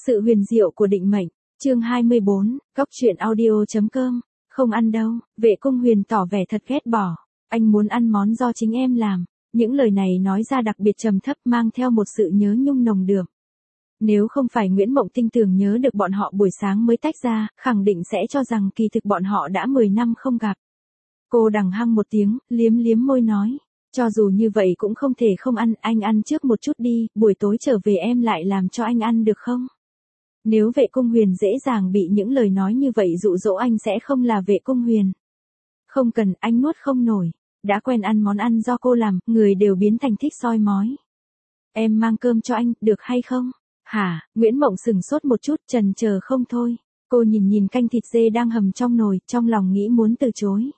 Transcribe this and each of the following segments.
Sự huyền diệu của định mệnh, chương 24, Cóc truyện audio.com, không ăn đâu, Vệ Cung Huyền tỏ vẻ thật ghét bỏ, anh muốn ăn món do chính em làm, những lời này nói ra đặc biệt trầm thấp mang theo một sự nhớ nhung nồng đượm. Nếu không phải Nguyễn Mộng Tinh tường nhớ được bọn họ buổi sáng mới tách ra, khẳng định sẽ cho rằng kỳ thực bọn họ đã 10 năm không gặp. Cô đằng hăng một tiếng, liếm liếm môi nói, cho dù như vậy cũng không thể không ăn, anh ăn trước một chút đi, buổi tối trở về em lại làm cho anh ăn được không? Nếu Vệ Cung Huyền dễ dàng bị những lời nói như vậy dụ dỗ anh sẽ không là Vệ Cung Huyền. Không cần, anh nuốt không nổi, đã quen ăn món ăn do cô làm, người đều biến thành thích soi mói. Em mang cơm cho anh, được hay không? Hả, Nguyễn Mộng sừng sốt một chút, chần chờ không thôi. Cô nhìn canh thịt dê đang hầm trong nồi, trong lòng nghĩ muốn từ chối.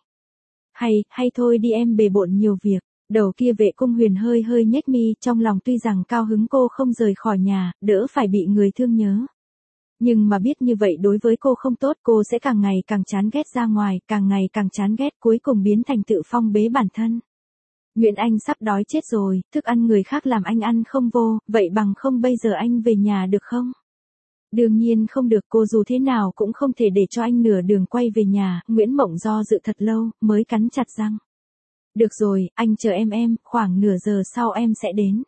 Hay thôi đi em bề bộn nhiều việc. Đầu kia Vệ Cung Huyền hơi nhếch mi, trong lòng tuy rằng cao hứng cô không rời khỏi nhà, đỡ phải bị người thương nhớ. Nhưng mà biết như vậy đối với cô không tốt, cô sẽ càng ngày càng chán ghét ra ngoài, càng ngày càng chán ghét, cuối cùng biến thành tự phong bế bản thân. Nguyễn Anh sắp đói chết rồi, thức ăn người khác làm anh ăn không vô, vậy bằng không bây giờ anh về nhà được không? Đương nhiên không được, cô dù thế nào cũng không thể để cho anh nửa đường quay về nhà. Nguyễn Mộng do dự thật lâu, mới cắn chặt răng. Được rồi, anh chờ em, khoảng nửa giờ sau em sẽ đến.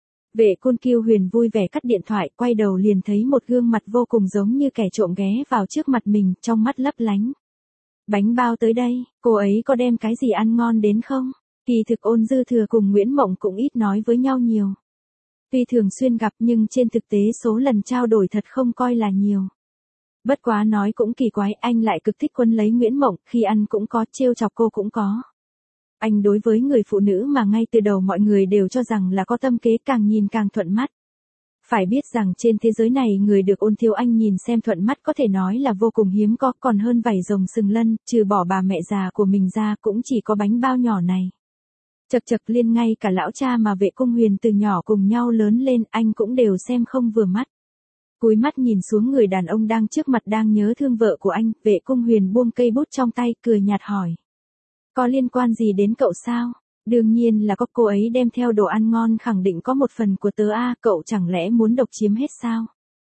Vệ Cung Huyền vui vẻ cắt điện thoại, quay đầu liền thấy một gương mặt vô cùng giống như kẻ trộm ghé vào trước mặt mình, trong mắt lấp lánh. Bánh bao tới đây, cô ấy có đem cái gì ăn ngon đến không? Kỳ thực Ôn Dư Thừa cùng Nguyễn Mộng cũng ít nói với nhau nhiều. Tuy thường xuyên gặp nhưng trên thực tế số lần trao đổi thật không coi là nhiều. Bất quá nói cũng kỳ quái, anh lại cực thích quấn lấy Nguyễn Mộng, khi ăn cũng có, trêu chọc cô cũng có. Anh đối với người phụ nữ mà ngay từ đầu mọi người đều cho rằng là có tâm kế, càng nhìn càng thuận mắt. Phải biết rằng trên thế giới này người được Ôn Thiếu Anh nhìn xem thuận mắt có thể nói là vô cùng hiếm có, còn hơn vảy rồng sừng lân, trừ bỏ bà mẹ già của mình ra cũng chỉ có bánh bao nhỏ này. Chật liên ngay cả lão cha mà Vệ Cung Huyền từ nhỏ cùng nhau lớn lên anh cũng đều xem không vừa mắt. Cúi mắt nhìn xuống người đàn ông đang trước mặt đang nhớ thương vợ của anh, Vệ Cung Huyền buông cây bút trong tay, cười nhạt hỏi. Có liên quan gì đến cậu sao? Đương nhiên là có, cô ấy đem theo đồ ăn ngon khẳng định có một phần của tớ a, cậu chẳng lẽ muốn độc chiếm hết sao?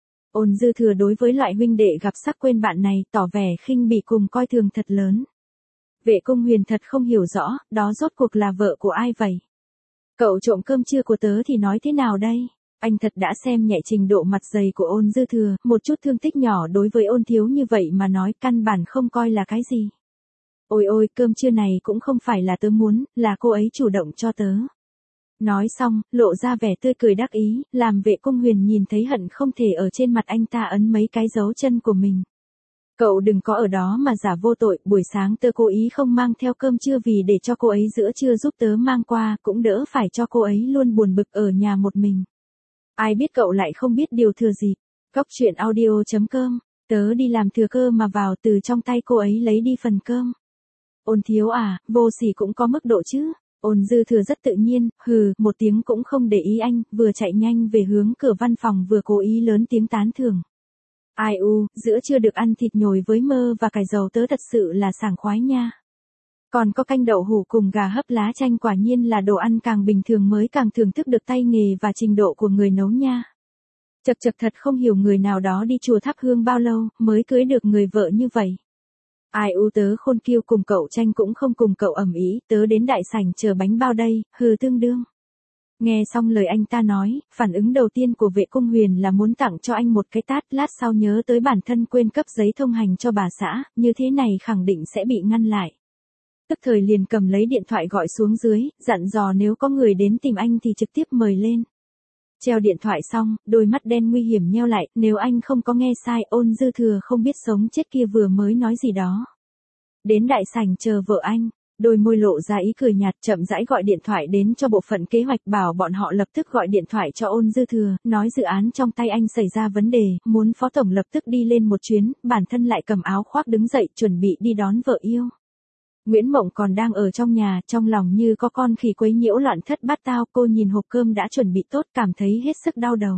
Ôn Dư Thừa đối với loại huynh đệ gặp sắc quên bạn này tỏ vẻ khinh bỉ cùng coi thường thật lớn. Vệ Cung Huyền thật không hiểu rõ, đó rốt cuộc là vợ của ai vậy? Cậu trộm cơm trưa của tớ thì nói thế nào đây? Anh thật đã xem nhẹ trình độ mặt dày của Ôn Dư Thừa, một chút thương tích nhỏ đối với Ôn Thiếu như vậy mà nói căn bản không coi là cái gì. Ôi, cơm trưa này cũng không phải là tớ muốn, là cô ấy chủ động cho tớ. Nói xong, lộ ra vẻ tươi cười đắc ý, làm Vệ Cung Huyền nhìn thấy hận không thể ở trên mặt anh ta ấn mấy cái dấu chân của mình. Cậu đừng có ở đó mà giả vô tội, buổi sáng tớ cố ý không mang theo cơm trưa vì để cho cô ấy giữa trưa giúp tớ mang qua, cũng đỡ phải cho cô ấy luôn buồn bực ở nhà một mình. Ai biết cậu lại không biết điều thừa dịp. Cóc truyện audio.com, tớ đi làm thừa cơ mà vào từ trong tay cô ấy lấy đi phần cơm. Ôn Thiếu à, vô sỉ cũng có mức độ chứ. Ôn Dư Thừa rất tự nhiên, một tiếng cũng không để ý anh, vừa chạy nhanh về hướng cửa văn phòng vừa cố ý lớn tiếng tán thưởng. Ai u, giữa chưa được ăn thịt nhồi với mơ và cải dầu tớ thật sự là sảng khoái nha. Còn có canh đậu hủ cùng gà hấp lá chanh, quả nhiên là đồ ăn càng bình thường mới càng thưởng thức được tay nghề và trình độ của người nấu nha. Chật thật không hiểu người nào đó đi chùa thắp hương bao lâu mới cưới được người vợ như vậy. Ai u, tớ khôn kiêu cùng cậu tranh cũng không cùng cậu ầm ĩ, tớ đến đại sảnh chờ bánh bao đây, tương đương. Nghe xong lời anh ta nói, phản ứng đầu tiên của Vệ Cung Huyền là muốn tặng cho anh một cái tát, lát sau nhớ tới bản thân quên cấp giấy thông hành cho bà xã, như thế này khẳng định sẽ bị ngăn lại. Tức thời liền cầm lấy điện thoại gọi xuống dưới, dặn dò nếu có người đến tìm anh thì trực tiếp mời lên. Treo điện thoại xong, đôi mắt đen nguy hiểm nheo lại, nếu anh không có nghe sai, Ôn Dư Thừa không biết sống chết kia vừa mới nói gì đó. Đến đại sảnh chờ vợ anh. Đôi môi lộ ra ý cười nhạt, chậm rãi gọi điện thoại đến cho bộ phận kế hoạch, bảo bọn họ lập tức gọi điện thoại cho Ôn Dư Thừa, nói dự án trong tay anh xảy ra vấn đề, muốn phó tổng lập tức đi lên một chuyến, bản thân lại cầm áo khoác đứng dậy chuẩn bị đi đón vợ yêu. Nguyễn Mộng còn đang ở trong nhà, trong lòng như có con khỉ quấy nhiễu loạn thất bát tao, cô nhìn hộp cơm đã chuẩn bị tốt cảm thấy hết sức đau đầu.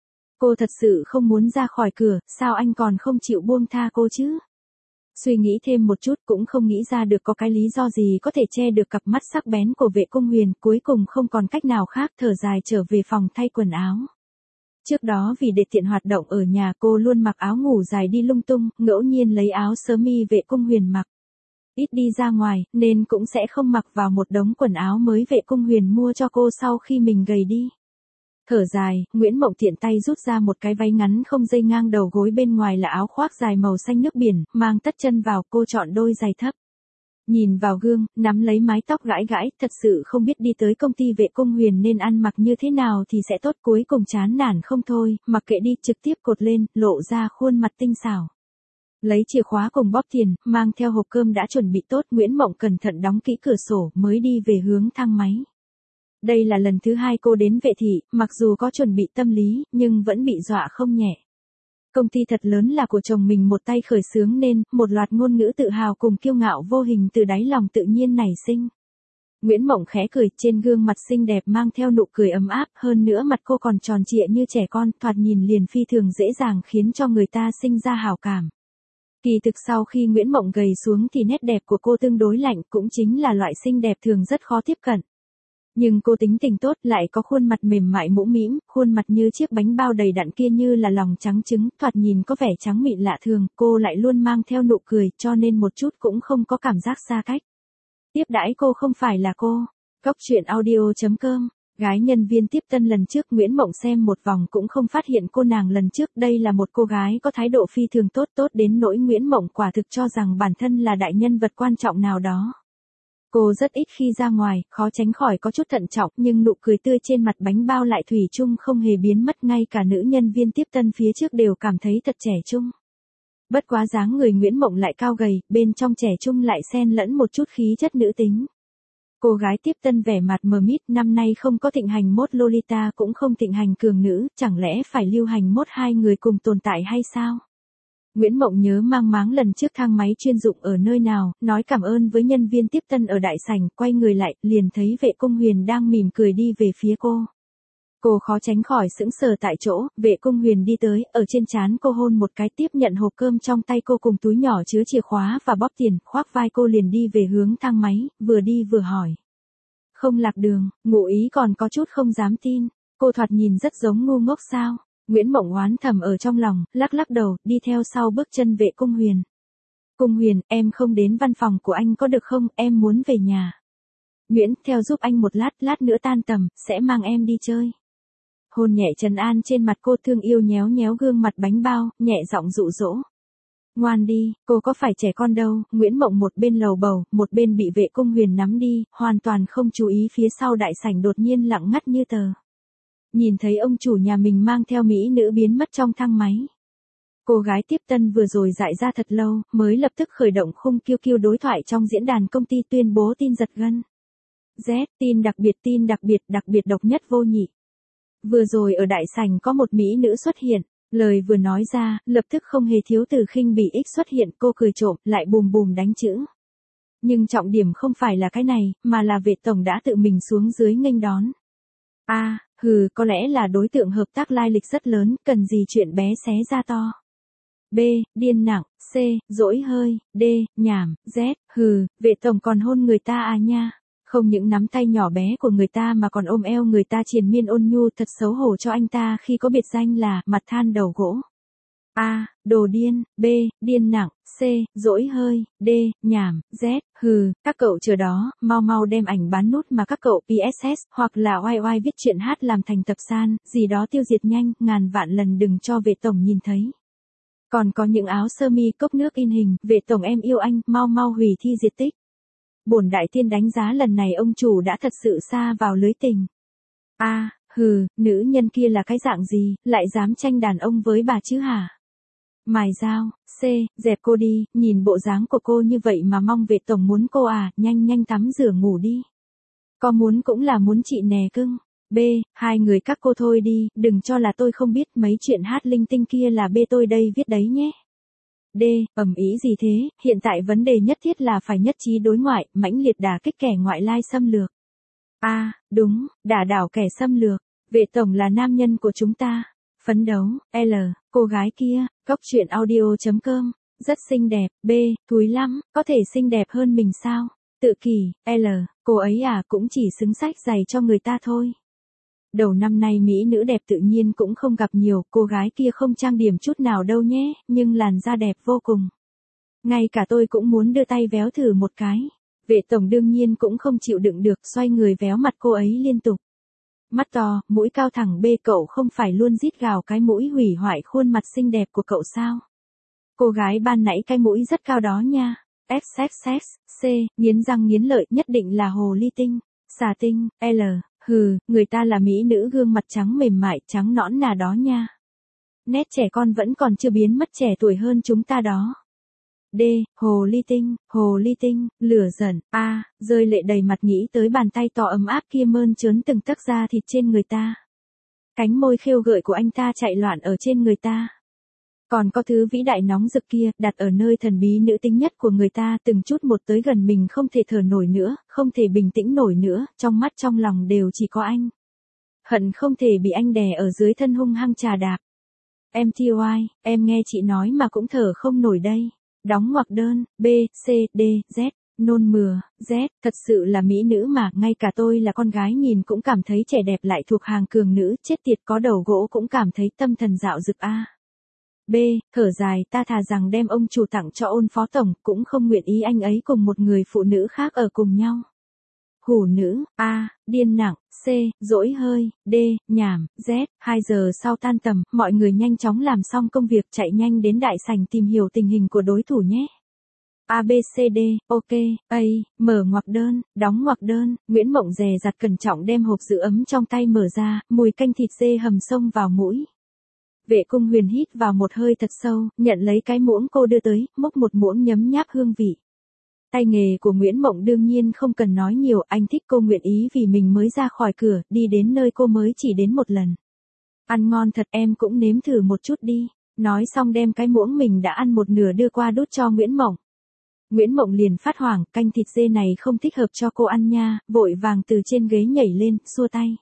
Cô thật sự không muốn ra khỏi cửa, sao anh còn không chịu buông tha cô chứ? Suy nghĩ thêm một chút cũng không nghĩ ra được có cái lý do gì có thể che được cặp mắt sắc bén của Vệ Cung Huyền, cuối cùng không còn cách nào khác thở dài trở về phòng thay quần áo. Trước đó vì để tiện hoạt động ở nhà cô luôn mặc áo ngủ dài đi lung tung, ngẫu nhiên lấy áo sơ mi Vệ Cung Huyền mặc. Ít đi ra ngoài, nên cũng sẽ không mặc vào một đống quần áo mới Vệ Cung Huyền mua cho cô sau khi mình gầy đi. Thở dài, Nguyễn Mộng tiện tay rút ra một cái váy ngắn không dây ngang đầu gối, bên ngoài là áo khoác dài màu xanh nước biển, mang tất chân vào, cô chọn đôi giày thấp. Nhìn vào gương, nắm lấy mái tóc gãi gãi, thật sự không biết đi tới công ty Vệ Cung Huyền nên ăn mặc như thế nào thì sẽ tốt, cuối cùng chán nản không thôi, mặc kệ đi, trực tiếp cột lên, lộ ra khuôn mặt tinh xảo. Lấy chìa khóa cùng bóp tiền, mang theo hộp cơm đã chuẩn bị tốt, Nguyễn Mộng cẩn thận đóng kỹ cửa sổ mới đi về hướng thang máy. Đây là lần thứ 2 cô đến Vệ thị, mặc dù có chuẩn bị tâm lý, nhưng vẫn bị dọa không nhẹ. Công ty thật lớn là của chồng mình một tay khởi xướng nên, một loạt ngôn ngữ tự hào cùng kiêu ngạo vô hình từ đáy lòng tự nhiên nảy sinh. Nguyễn Mộng khẽ cười, trên gương mặt xinh đẹp mang theo nụ cười ấm áp, hơn nữa mặt cô còn tròn trịa như trẻ con, thoạt nhìn liền phi thường dễ dàng khiến cho người ta sinh ra hảo cảm. Kỳ thực sau khi Nguyễn Mộng gầy xuống thì nét đẹp của cô tương đối lạnh, cũng chính là loại xinh đẹp thường rất khó tiếp cận. Nhưng cô tính tình tốt, lại có khuôn mặt mềm mại mũm mĩm, khuôn mặt như chiếc bánh bao đầy đặn kia như là lòng trắng trứng, thoạt nhìn có vẻ trắng mịn lạ thường, cô lại luôn mang theo nụ cười, cho nên một chút cũng không có cảm giác xa cách. Tiếp đãi cô không phải là cô. Cóc truyện audio.com. Gái nhân viên tiếp tân lần trước Nguyễn Mộng xem một vòng cũng không phát hiện cô nàng lần trước, đây là một cô gái có thái độ phi thường tốt, tốt đến nỗi Nguyễn Mộng quả thực cho rằng bản thân là đại nhân vật quan trọng nào đó. Cô rất ít khi ra ngoài, khó tránh khỏi có chút thận trọng, nhưng nụ cười tươi trên mặt bánh bao lại thủy chung không hề biến mất, ngay cả nữ nhân viên tiếp tân phía trước đều cảm thấy thật trẻ trung. Bất quá dáng người Nguyễn Mộng lại cao gầy, bên trong trẻ trung lại xen lẫn một chút khí chất nữ tính. Cô gái tiếp tân vẻ mặt mờ mịt, năm nay không có thịnh hành mốt Lolita cũng không thịnh hành cường nữ, chẳng lẽ phải lưu hành mốt hai người cùng tồn tại hay sao? Nguyễn Mộng nhớ mang máng lần trước thang máy chuyên dụng ở nơi nào, nói cảm ơn với nhân viên tiếp tân ở đại sảnh, quay người lại, liền thấy Vệ Cung Huyền đang mỉm cười đi về phía cô. Cô khó tránh khỏi sững sờ tại chỗ, Vệ Cung Huyền đi tới, ở trên trán cô hôn một cái, tiếp nhận hộp cơm trong tay cô cùng túi nhỏ chứa chìa khóa và bóp tiền, khoác vai cô liền đi về hướng thang máy, vừa đi vừa hỏi. Không lạc đường, Ngụ Ý còn có chút không dám tin, cô thoạt nhìn rất giống ngu ngốc sao? Nguyễn Mộng oán thầm ở trong lòng, lắc lắc đầu, đi theo sau bước chân Vệ Cung Huyền. Cung Huyền, em không đến văn phòng của anh có được không, em muốn về nhà. Nguyễn, theo giúp anh một lát nữa tan tầm, sẽ mang em đi chơi. Hôn nhẹ trấn an trên mặt cô, thương yêu nhéo nhéo gương mặt bánh bao, nhẹ giọng dụ dỗ. Ngoan đi, cô có phải trẻ con đâu, Nguyễn Mộng một bên lầu bầu, một bên bị Vệ Cung Huyền nắm đi, hoàn toàn không chú ý phía sau đại sảnh đột nhiên lặng ngắt như tờ. Nhìn thấy ông chủ nhà mình mang theo mỹ nữ biến mất trong thang máy. Cô gái tiếp tân vừa rồi dại ra thật lâu, mới lập tức khởi động khung kiêu kiêu đối thoại trong diễn đàn công ty tuyên bố tin giật gân. Z, tin đặc biệt độc nhất vô nhị. Vừa rồi ở đại sảnh có một mỹ nữ xuất hiện, lời vừa nói ra, lập tức không hề thiếu từ khinh bỉ ích xuất hiện, cô cười trộm, lại bùm bùm đánh chữ. Nhưng trọng điểm không phải là cái này, mà là Vệ tổng đã tự mình xuống dưới nghênh đón. Có lẽ là đối tượng hợp tác lai lịch rất lớn, cần gì chuyện bé xé ra to. B, điên nặng, C, dỗi hơi, D, nhảm, Z, Vệ tổng còn hôn người ta à nha. Không những nắm tay nhỏ bé của người ta mà còn ôm eo người ta triền miên ôn nhu, thật xấu hổ cho anh ta khi có biệt danh là mặt than đầu gỗ. A, đồ điên, B, điên nặng, C, dỗi hơi, D, nhảm, Z, các cậu chờ đó, mau đem ảnh bán nút mà các cậu PSS, hoặc là YY viết chuyện hát làm thành tập san, gì đó tiêu diệt nhanh, ngàn vạn lần đừng cho Vệ tổng nhìn thấy. Còn có những áo sơ mi cốc nước in hình, Vệ tổng em yêu anh, mau hủy thi diệt tích. Bổn đại tiên đánh giá lần này ông chủ đã thật sự sa vào lưới tình. Nữ nhân kia là cái dạng gì, lại dám tranh đàn ông với bà chứ hả? Mài dao, C, dẹp cô đi, nhìn bộ dáng của cô như vậy mà mong Vệ tổng muốn cô à, nhanh tắm rửa ngủ đi. Có muốn cũng là muốn chị nè cưng. B, hai người các cô thôi đi, đừng cho là tôi không biết, mấy chuyện hát linh tinh kia là B tôi đây viết đấy nhé. D, ầm ý gì thế, hiện tại vấn đề nhất thiết là phải nhất trí đối ngoại, mãnh liệt đả kích kẻ ngoại lai xâm lược. Đúng, đả đảo kẻ xâm lược, Vệ tổng là nam nhân của chúng ta. Phấn đấu, L, cô gái kia, cóc truyện audio.com, rất xinh đẹp, B, thúi lắm, có thể xinh đẹp hơn mình sao? Tự kỷ, L, cô ấy à cũng chỉ xứng xách giày cho người ta thôi. Đầu năm nay mỹ nữ đẹp tự nhiên cũng không gặp nhiều, cô gái kia không trang điểm chút nào đâu nhé, nhưng làn da đẹp vô cùng. Ngay cả tôi cũng muốn đưa tay véo thử một cái. Vệ tổng đương nhiên cũng không chịu đựng được, xoay người véo mặt cô ấy liên tục. Mắt to, mũi cao thẳng bê, cậu không phải luôn rít gào cái mũi hủy hoại khuôn mặt xinh đẹp của cậu sao? Cô gái ban nãy cái mũi rất cao đó nha. XXX, nghiến răng nghiến lợi, nhất định là hồ ly tinh, xà tinh, L, hừ, người ta là mỹ nữ gương mặt trắng mềm mại, trắng nõn nà đó nha. Nét trẻ con vẫn còn chưa biến mất, trẻ tuổi hơn chúng ta đó. D, hồ ly tinh, lửa giận, rơi lệ đầy mặt nghĩ tới bàn tay to ấm áp kia mơn trớn từng tấc da thịt trên người ta. Cánh môi khêu gợi của anh ta chạy loạn ở trên người ta. Còn có thứ vĩ đại nóng rực kia, đặt ở nơi thần bí nữ tính nhất của người ta, từng chút một tới gần mình, không thể thở nổi nữa, không thể bình tĩnh nổi nữa, trong mắt trong lòng đều chỉ có anh. Hận không thể bị anh đè ở dưới thân hung hăng chà đạp. MTY, em nghe chị nói mà cũng thở không nổi đây. Đóng ngoặc đơn, B, C, D, Z, nôn mửa, Z, thật sự là mỹ nữ mà, ngay cả tôi là con gái nhìn cũng cảm thấy trẻ đẹp, lại thuộc hàng cường nữ, chết tiệt, có đầu gỗ cũng cảm thấy tâm thần dạo dực a. B, thở dài, ta thà rằng đem ông chủ tặng cho Ôn phó tổng, cũng không nguyện ý anh ấy cùng một người phụ nữ khác ở cùng nhau. Hủ nữ, A, điên nặng, C, dỗi hơi, D, nhảm, Z. 2 giờ sau tan tầm, mọi người nhanh chóng làm xong công việc, chạy nhanh đến đại sảnh tìm hiểu tình hình của đối thủ nhé. A B C D, ok, A, mở ngoặc đơn, đóng ngoặc đơn, Nguyễn Mộng dè dặt cẩn trọng đem hộp giữ ấm trong tay mở ra, mùi canh thịt dê hầm xông vào mũi. Vệ Cung Huyền hít vào một hơi thật sâu, nhận lấy cái muỗng cô đưa tới, múc một muỗng nhấm nháp hương vị. Tay nghề của Nguyễn Mộng đương nhiên không cần nói nhiều, anh thích cô nguyện ý vì mình mới ra khỏi cửa, đi đến nơi cô mới chỉ đến một lần. Ăn ngon thật, em cũng nếm thử một chút đi. Nói xong đem cái muỗng mình đã ăn một nửa đưa qua đút cho Nguyễn Mộng. Nguyễn Mộng liền phát hoảng, canh thịt dê này không thích hợp cho cô ăn nha, vội vàng từ trên ghế nhảy lên, xua tay.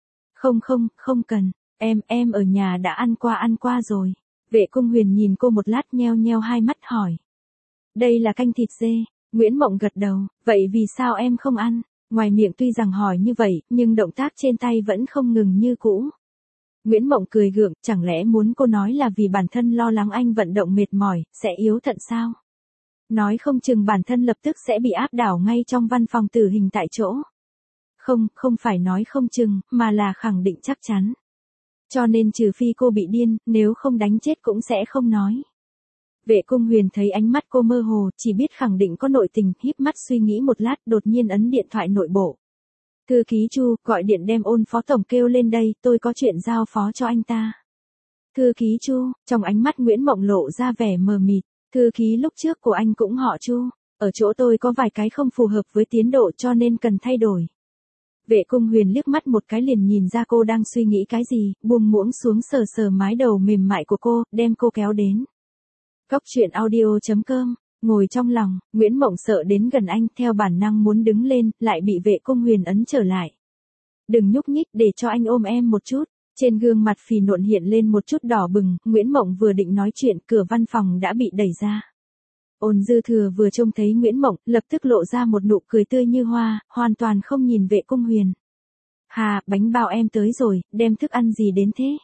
Không cần, em ở nhà đã ăn qua rồi. Vệ Cung Huyền nhìn cô một lát, nheo nheo hai mắt hỏi. Đây là canh thịt dê. Nguyễn Mộng gật đầu, vậy vì sao em không ăn? Ngoài miệng tuy rằng hỏi như vậy, nhưng động tác trên tay vẫn không ngừng như cũ. Nguyễn Mộng cười gượng, chẳng lẽ muốn cô nói là vì bản thân lo lắng anh vận động mệt mỏi, sẽ yếu thận sao? Nói không chừng bản thân lập tức sẽ bị áp đảo ngay trong văn phòng tử hình tại chỗ. Không phải nói không chừng, mà là khẳng định chắc chắn. Cho nên trừ phi cô bị điên, nếu không đánh chết cũng sẽ không nói. Vệ Cung Huyền thấy ánh mắt cô mơ hồ, chỉ biết khẳng định có nội tình, híp mắt suy nghĩ một lát, đột nhiên ấn điện thoại nội bộ. Thư ký Chu, gọi điện đem Ôn phó tổng kêu lên đây, tôi có chuyện giao phó cho anh ta. Thư ký Chu, trong ánh mắt Nguyễn Mộng lộ ra vẻ mờ mịt, thư ký lúc trước của anh cũng họ Chu, ở chỗ tôi có vài cái không phù hợp với tiến độ cho nên cần thay đổi. Vệ Cung Huyền liếc mắt một cái liền nhìn ra cô đang suy nghĩ cái gì, buông muỗng xuống sờ sờ mái đầu mềm mại của cô, đem cô kéo đến. Cốc truyện audio.com, ngồi trong lòng, Nguyễn Mộng sợ đến gần anh, theo bản năng muốn đứng lên, lại bị Vệ Cung Huyền ấn trở lại. Đừng nhúc nhích, để cho anh ôm em một chút. Trên gương mặt phì nộn hiện lên một chút đỏ bừng, Nguyễn Mộng vừa định nói chuyện, cửa văn phòng đã bị đẩy ra. Ôn Dư Thừa vừa trông thấy Nguyễn Mộng, lập tức lộ ra một nụ cười tươi như hoa, hoàn toàn không nhìn Vệ Cung Huyền. Hà, bánh bao em tới rồi, đem thức ăn gì đến thế?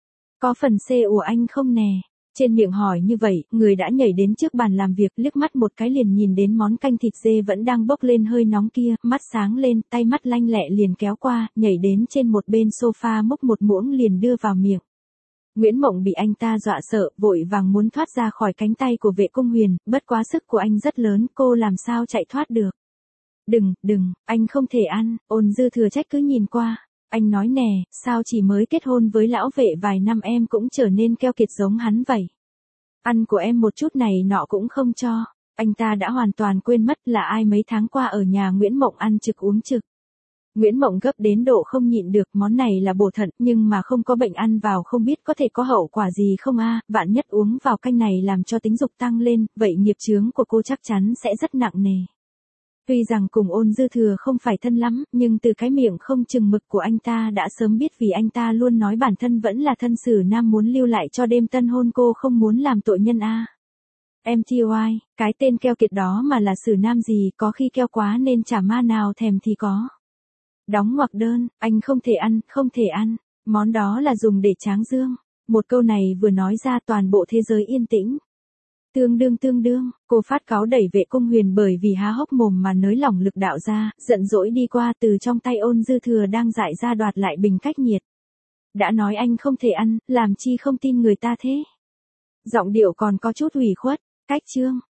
Có phần C của anh không nè? Trên miệng hỏi như vậy, người đã nhảy đến trước bàn làm việc, liếc mắt một cái liền nhìn đến món canh thịt dê vẫn đang bốc lên hơi nóng kia, mắt sáng lên, tay mắt lanh lẹ liền kéo qua, nhảy đến trên một bên sofa múc một muỗng liền đưa vào miệng. Nguyễn Mộng bị anh ta dọa sợ, vội vàng muốn thoát ra khỏi cánh tay của Vệ Cung Huyền, bất quá sức của anh rất lớn, cô làm sao chạy thoát được. Đừng, anh không thể ăn, Ôn Dư Thừa trách cứ nhìn qua. Anh nói nè, sao chỉ mới kết hôn với lão Vệ vài năm em cũng trở nên keo kiệt giống hắn vậy. Ăn của em một chút này nọ cũng không cho. Anh ta đã hoàn toàn quên mất là ai mấy tháng qua ở nhà Nguyễn Mộng ăn trực uống trực. Nguyễn Mộng gấp đến độ không nhịn được, món này là bổ thận, nhưng mà không có bệnh ăn vào không biết có thể có hậu quả gì không a, vạn nhất uống vào canh này làm cho tính dục tăng lên, vậy nghiệp chướng của cô chắc chắn sẽ rất nặng nề. Tuy rằng cùng Ôn Dư Thừa không phải thân lắm, nhưng từ cái miệng không chừng mực của anh ta đã sớm biết, vì anh ta luôn nói bản thân vẫn là thân xử nam muốn lưu lại cho đêm tân hôn, cô không muốn làm tội nhân a. MTY, cái tên keo kiệt đó mà là xử nam gì, có khi keo quá nên chả ma nào thèm thì có. Đóng ngoặc đơn, anh không thể ăn, không thể ăn. Món đó là dùng để tráng dương. Một câu này vừa nói ra toàn bộ thế giới yên tĩnh. Tương đương, cô phát cáu đẩy Vệ Cung Huyền bởi vì há hốc mồm mà nới lỏng lực đạo ra, giận dỗi đi qua từ trong tay Ôn Dư Thừa đang dại ra đoạt lại bình cách nhiệt. Đã nói anh không thể ăn, làm chi không tin người ta thế. Giọng điệu còn có chút ủy khuất, cách chương,